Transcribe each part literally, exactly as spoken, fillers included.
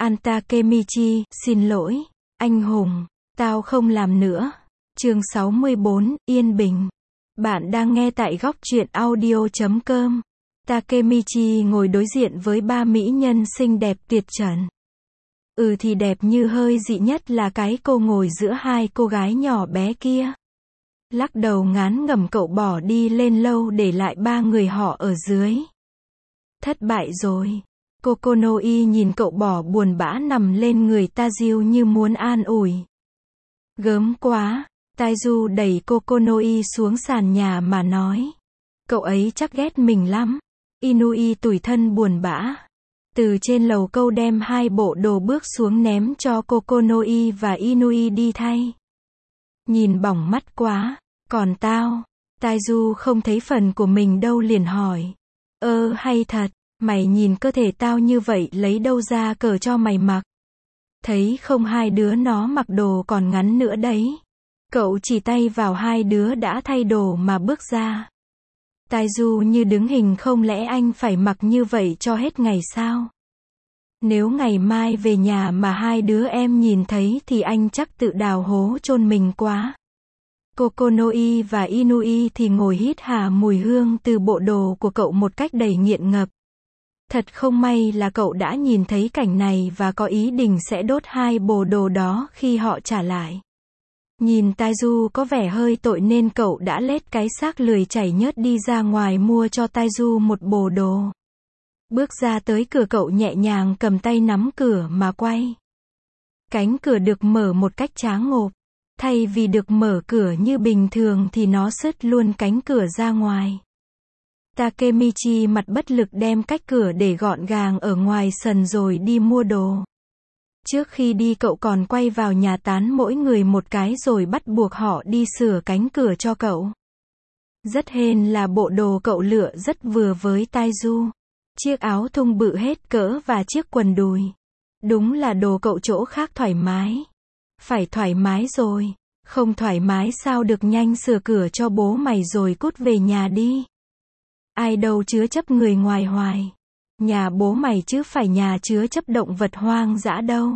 An Takemichi, xin lỗi, anh hùng, tao không làm nữa. Chương sáu mươi bốn, Yên Bình. Bạn đang nghe tại góc truyện audio chấm com. Takemichi ngồi đối diện với ba mỹ nhân xinh đẹp tuyệt trần. Ừ thì đẹp như hơi dị nhất là cái cô ngồi giữa hai cô gái nhỏ bé kia. Lắc đầu ngán ngẩm cậu bỏ đi lên lâu để lại ba người họ ở dưới. Thất bại rồi. Kokonoi nhìn cậu bỏ buồn bã nằm lên người Taiju như muốn an ủi. Gớm quá. Taiju đẩy Kokonoi xuống sàn nhà mà nói. Cậu ấy chắc ghét mình lắm. Inui tủi thân buồn bã. Từ trên lầu câu đem hai bộ đồ bước xuống ném cho Kokonoi và Inui đi thay. Nhìn bỏng mắt quá. Còn tao? Taiju không thấy phần của mình đâu liền hỏi. Ơ hay thật, mày nhìn cơ thể tao như vậy lấy đâu ra cờ cho mày mặc. Thấy không hai đứa nó mặc đồ còn ngắn nữa đấy. Cậu chỉ tay vào hai đứa đã thay đồ mà bước ra. Taiju như đứng hình không lẽ anh phải mặc như vậy cho hết ngày sao? Nếu ngày mai về nhà mà hai đứa em nhìn thấy thì anh chắc tự đào hố chôn mình quá. Kokonoi và Inui thì ngồi hít hà mùi hương từ bộ đồ của cậu một cách đầy nghiện ngập. Thật không may là cậu đã nhìn thấy cảnh này và có ý định sẽ đốt hai bộ đồ đó khi họ trả lại. Nhìn Taiju có vẻ hơi tội nên cậu đã lết cái xác lười chảy nhớt đi ra ngoài mua cho Taiju một bộ đồ. Bước ra tới cửa cậu nhẹ nhàng cầm tay nắm cửa mà quay. Cánh cửa được mở một cách tráng ngộp. Thay vì được mở cửa như bình thường thì nó sứt luôn cánh cửa ra ngoài. Takemichi mặt bất lực đem cách cửa để gọn gàng ở ngoài sân rồi đi mua đồ. Trước khi đi cậu còn quay vào nhà tán mỗi người một cái rồi bắt buộc họ đi sửa cánh cửa cho cậu. Rất hên là bộ đồ cậu lựa rất vừa với Taiju. Chiếc áo thun bự hết cỡ và chiếc quần đùi. Đúng là đồ cậu chỗ khác thoải mái. Phải thoải mái rồi. Không thoải mái sao được, nhanh sửa cửa cho bố mày rồi cút về nhà đi. Ai đâu chứa chấp người ngoài hoài. Nhà bố mày chứ phải nhà chứa chấp động vật hoang dã đâu.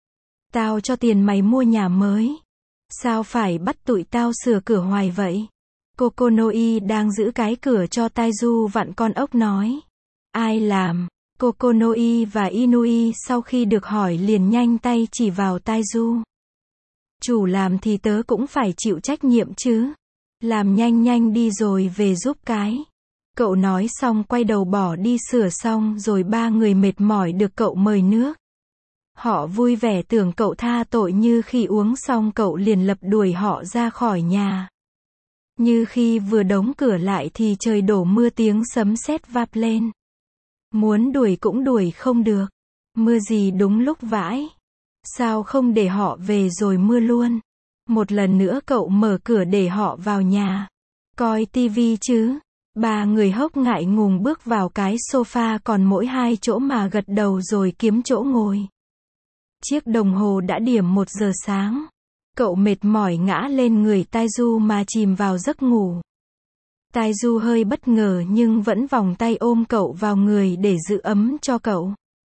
Tao cho tiền mày mua nhà mới. Sao phải bắt tụi tao sửa cửa hoài vậy? Kokonoi đang giữ cái cửa cho Taiju vặn con ốc nói. Ai làm? Kokonoi và Inui sau khi được hỏi liền nhanh tay chỉ vào Taiju. Chủ làm thì tớ cũng phải chịu trách nhiệm chứ. Làm nhanh nhanh đi rồi về giúp cái. Cậu nói xong quay đầu bỏ đi sửa xong rồi ba người mệt mỏi được cậu mời nước. Họ vui vẻ tưởng cậu tha tội, như khi uống xong cậu liền lập đuổi họ ra khỏi nhà. Như khi vừa đóng cửa lại thì trời đổ mưa, tiếng sấm sét vap lên. Muốn đuổi cũng đuổi không được. Mưa gì đúng lúc vãi. Sao không để họ về rồi mưa luôn. Một lần nữa cậu mở cửa để họ vào nhà. Coi tivi chứ. Ba người hốc ngại ngùng bước vào cái sofa còn mỗi hai chỗ mà gật đầu rồi kiếm chỗ ngồi. Chiếc đồng hồ đã điểm một giờ sáng. Cậu mệt mỏi ngã lên người Taiju mà chìm vào giấc ngủ. Taiju hơi bất ngờ nhưng vẫn vòng tay ôm cậu vào người để giữ ấm cho cậu.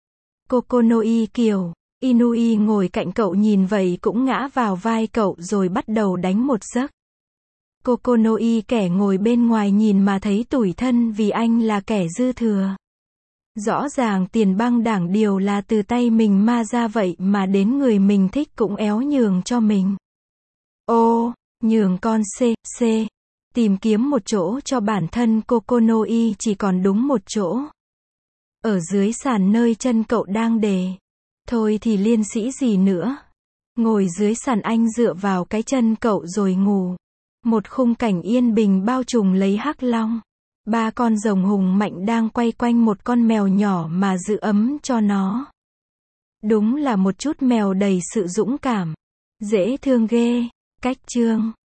Kokonoi kiều. Inui ngồi cạnh cậu nhìn vậy cũng ngã vào vai cậu rồi bắt đầu đánh một giấc. Kokonoi kẻ ngồi bên ngoài nhìn mà thấy tủi thân vì anh là kẻ dư thừa. Rõ ràng tiền băng đảng điều là từ tay mình ma ra vậy mà đến người mình thích cũng éo nhường cho mình. Ô, nhường con C, C. Tìm kiếm một chỗ cho bản thân Kokonoi chỉ còn đúng một chỗ. Ở dưới sàn nơi chân cậu đang để. Thôi thì liên sĩ gì nữa. Ngồi dưới sàn anh dựa vào cái chân cậu rồi ngủ. Một khung cảnh yên bình bao trùm lấy Hắc Long. Ba con rồng hùng mạnh đang quay quanh một con mèo nhỏ mà giữ ấm cho nó. Đúng là một chút mèo đầy sự dũng cảm. Dễ thương ghê. Cách chương.